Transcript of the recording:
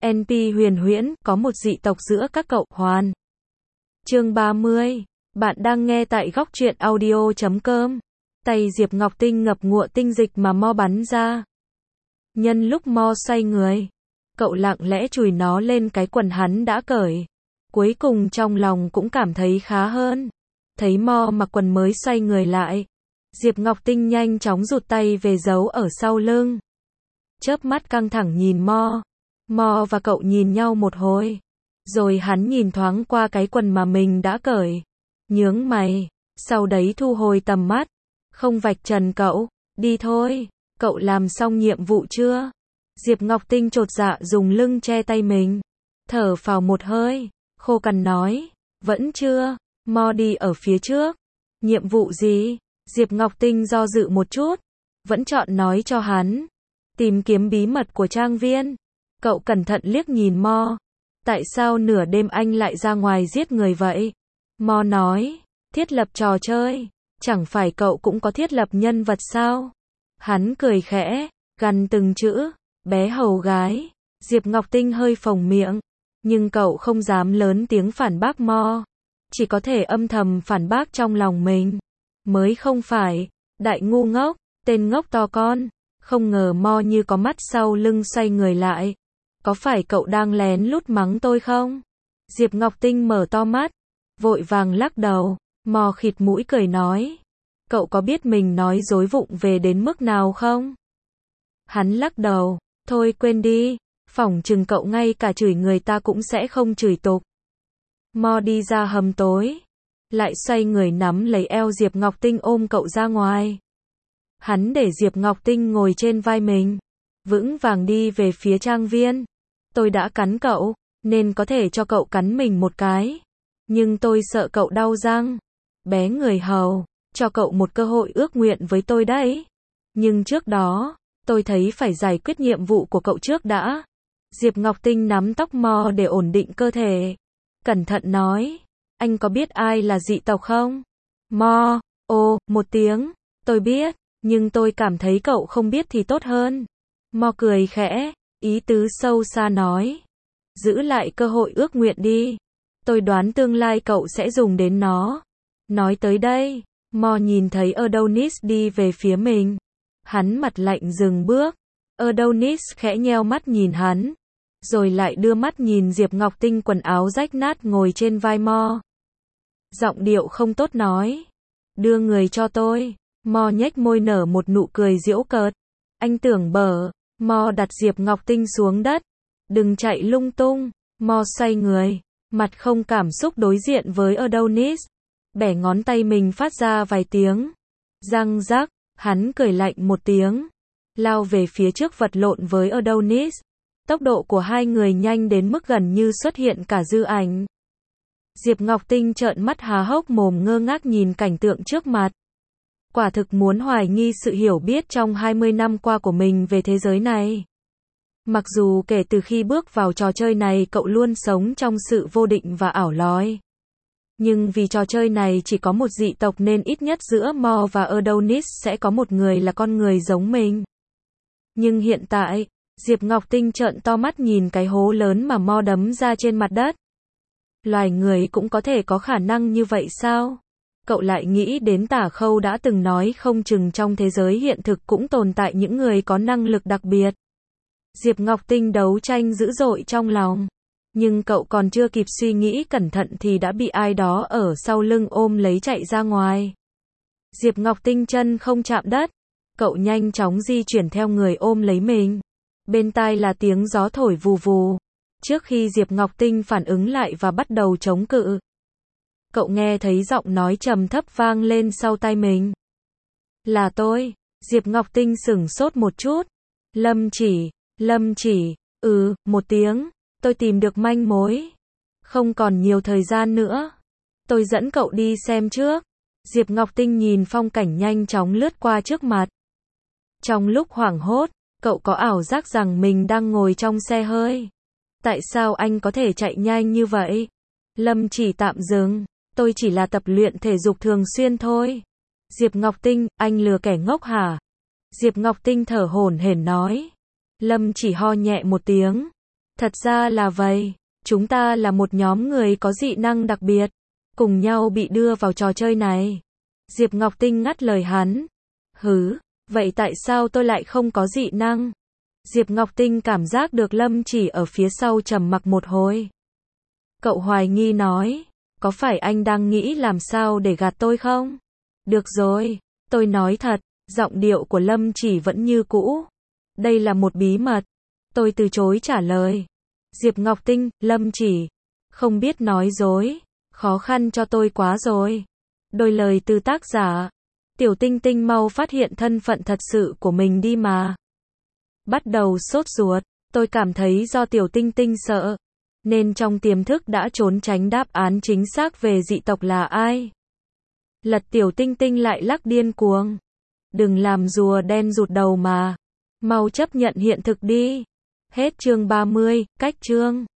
NP huyền huyễn, có một dị tộc giữa các cậu, Hoàn. Chương 30. Bạn đang nghe tại góc truyện audio.com. Tay Diệp Ngọc Tinh ngập ngụa tinh dịch mà Mo bắn ra. Nhân lúc Mo xoay người, cậu lặng lẽ chùi nó lên cái quần hắn đã cởi. Cuối cùng trong lòng cũng cảm thấy khá hơn. Thấy Mo mặc quần mới xoay người lại, Diệp Ngọc Tinh nhanh chóng rụt tay về giấu ở sau lưng. Chớp mắt căng thẳng nhìn Mo. Mo và cậu nhìn nhau một hồi. Rồi hắn nhìn thoáng qua cái quần mà mình đã cởi. Nhướng mày. Sau đấy thu hồi tầm mắt. Không vạch trần cậu. Đi thôi. Cậu làm xong nhiệm vụ chưa? Diệp Ngọc Tinh chột dạ dùng lưng che tay mình. Thở phào một hơi. Khô cằn nói. Vẫn chưa. Mo đi ở phía trước. Nhiệm vụ gì? Diệp Ngọc Tinh do dự một chút. Vẫn chọn nói cho hắn. Tìm kiếm bí mật của trang viên. Cậu cẩn thận liếc nhìn Mo. Tại sao nửa đêm anh lại ra ngoài giết người vậy? Mo nói. Thiết lập trò chơi. Chẳng phải cậu cũng có thiết lập nhân vật sao? Hắn cười khẽ, gằn từng chữ. Bé hầu gái. Diệp Ngọc Tinh hơi phồng miệng. Nhưng cậu không dám lớn tiếng phản bác Mo. Chỉ có thể âm thầm phản bác trong lòng mình. Mới không phải. Đại ngu ngốc. Tên ngốc to con. Không ngờ Mo như có mắt sau lưng xoay người lại. Có phải cậu đang lén lút mắng tôi không? Diệp Ngọc Tinh mở to mắt. Vội vàng lắc đầu. Mo khịt mũi cười nói. Cậu có biết mình nói dối vụng về đến mức nào không? Hắn lắc đầu. Thôi quên đi. Phỏng chừng cậu ngay cả chửi người ta cũng sẽ không chửi tục. Mo đi ra hầm tối. Lại xoay người nắm lấy eo Diệp Ngọc Tinh ôm cậu ra ngoài. Hắn để Diệp Ngọc Tinh ngồi trên vai mình. Vững vàng đi về phía trang viên. Tôi đã cắn cậu, nên có thể cho cậu cắn mình một cái. Nhưng tôi sợ cậu đau răng. Bé người hầu, cho cậu một cơ hội ước nguyện với tôi đấy. Nhưng trước đó, tôi thấy phải giải quyết nhiệm vụ của cậu trước đã. Diệp Ngọc Tinh nắm tóc Mo để ổn định cơ thể. Cẩn thận nói, anh có biết ai là dị tộc không? Mo, một tiếng, tôi biết, nhưng tôi cảm thấy cậu không biết thì tốt hơn. Mo cười khẽ, ý tứ sâu xa nói. Giữ lại cơ hội ước nguyện đi. Tôi đoán tương lai cậu sẽ dùng đến nó. Nói tới đây, Mo nhìn thấy Adonis đi về phía mình. Hắn mặt lạnh dừng bước. Adonis khẽ nheo mắt nhìn hắn. Rồi lại đưa mắt nhìn Diệp Ngọc Tinh quần áo rách nát ngồi trên vai Mo. Giọng điệu không tốt nói. Đưa người cho tôi. Mo nhếch môi nở một nụ cười giễu cợt. Anh tưởng bở. Mo đặt Diệp Ngọc Tinh xuống đất. Đừng chạy lung tung. Mo xoay người. Mặt không cảm xúc đối diện với Adonis. Bẻ ngón tay mình phát ra vài tiếng. Răng rắc. Hắn cười lạnh một tiếng. Lao về phía trước vật lộn với Adonis. Tốc độ của hai người nhanh đến mức gần như xuất hiện cả dư ảnh. Diệp Ngọc Tinh trợn mắt há hốc mồm ngơ ngác nhìn cảnh tượng trước mặt. Quả thực muốn hoài nghi sự hiểu biết trong 20 năm qua của mình về thế giới này. Mặc dù kể từ khi bước vào trò chơi này cậu luôn sống trong sự vô định và ảo lói. Nhưng vì trò chơi này chỉ có một dị tộc nên ít nhất giữa Mo và Adonis sẽ có một người là con người giống mình. Nhưng hiện tại, Diệp Ngọc Tinh trợn to mắt nhìn cái hố lớn mà Mo đấm ra trên mặt đất. Loài người cũng có thể có khả năng như vậy sao? Cậu lại nghĩ đến Tả Khâu đã từng nói không chừng trong thế giới hiện thực cũng tồn tại những người có năng lực đặc biệt. Diệp Ngọc Tinh đấu tranh dữ dội trong lòng. Nhưng cậu còn chưa kịp suy nghĩ cẩn thận thì đã bị ai đó ở sau lưng ôm lấy chạy ra ngoài. Diệp Ngọc Tinh chân không chạm đất. Cậu nhanh chóng di chuyển theo người ôm lấy mình. Bên tai là tiếng gió thổi vù vù. Trước khi Diệp Ngọc Tinh phản ứng lại và bắt đầu chống cự, cậu nghe thấy giọng nói trầm thấp vang lên sau tai mình. Là tôi. Diệp Ngọc Tinh sửng sốt một chút. Lâm chỉ, một tiếng. Tôi tìm được manh mối. Không còn nhiều thời gian nữa. Tôi dẫn cậu đi xem trước. Diệp Ngọc Tinh nhìn phong cảnh nhanh chóng lướt qua trước mặt. Trong lúc hoảng hốt, cậu có ảo giác rằng mình đang ngồi trong xe hơi. Tại sao anh có thể chạy nhanh như vậy? Lâm chỉ tạm dừng. Tôi chỉ là tập luyện thể dục thường xuyên thôi. Diệp Ngọc Tinh, anh lừa kẻ ngốc hả? Diệp Ngọc Tinh thở hổn hển nói. Lâm chỉ ho nhẹ một tiếng. Thật ra là vậy, chúng ta là một nhóm người có dị năng đặc biệt, cùng nhau bị đưa vào trò chơi này. Diệp Ngọc Tinh ngắt lời hắn. Hứ, vậy tại sao tôi lại không có dị năng? Diệp Ngọc Tinh cảm giác được Lâm Chỉ ở phía sau trầm mặc một hồi. Cậu hoài nghi nói, có phải anh đang nghĩ làm sao để gạt tôi không? Được rồi, tôi nói thật, giọng điệu của Lâm Chỉ vẫn như cũ. Đây là một bí mật. Tôi từ chối trả lời. Diệp Ngọc Tinh, Lâm Chỉ, không biết nói dối, khó khăn cho tôi quá rồi. Đôi lời từ tác giả. Tiểu Tinh Tinh mau phát hiện thân phận thật sự của mình đi mà. Bắt đầu sốt ruột, tôi cảm thấy do Tiểu Tinh Tinh sợ, nên trong tiềm thức đã trốn tránh đáp án chính xác về dị tộc là ai. Lật Tiểu Tinh Tinh lại lắc điên cuồng. Đừng làm rùa đen rụt đầu mà. Mau chấp nhận hiện thực đi. Hết chương 30, cách chương.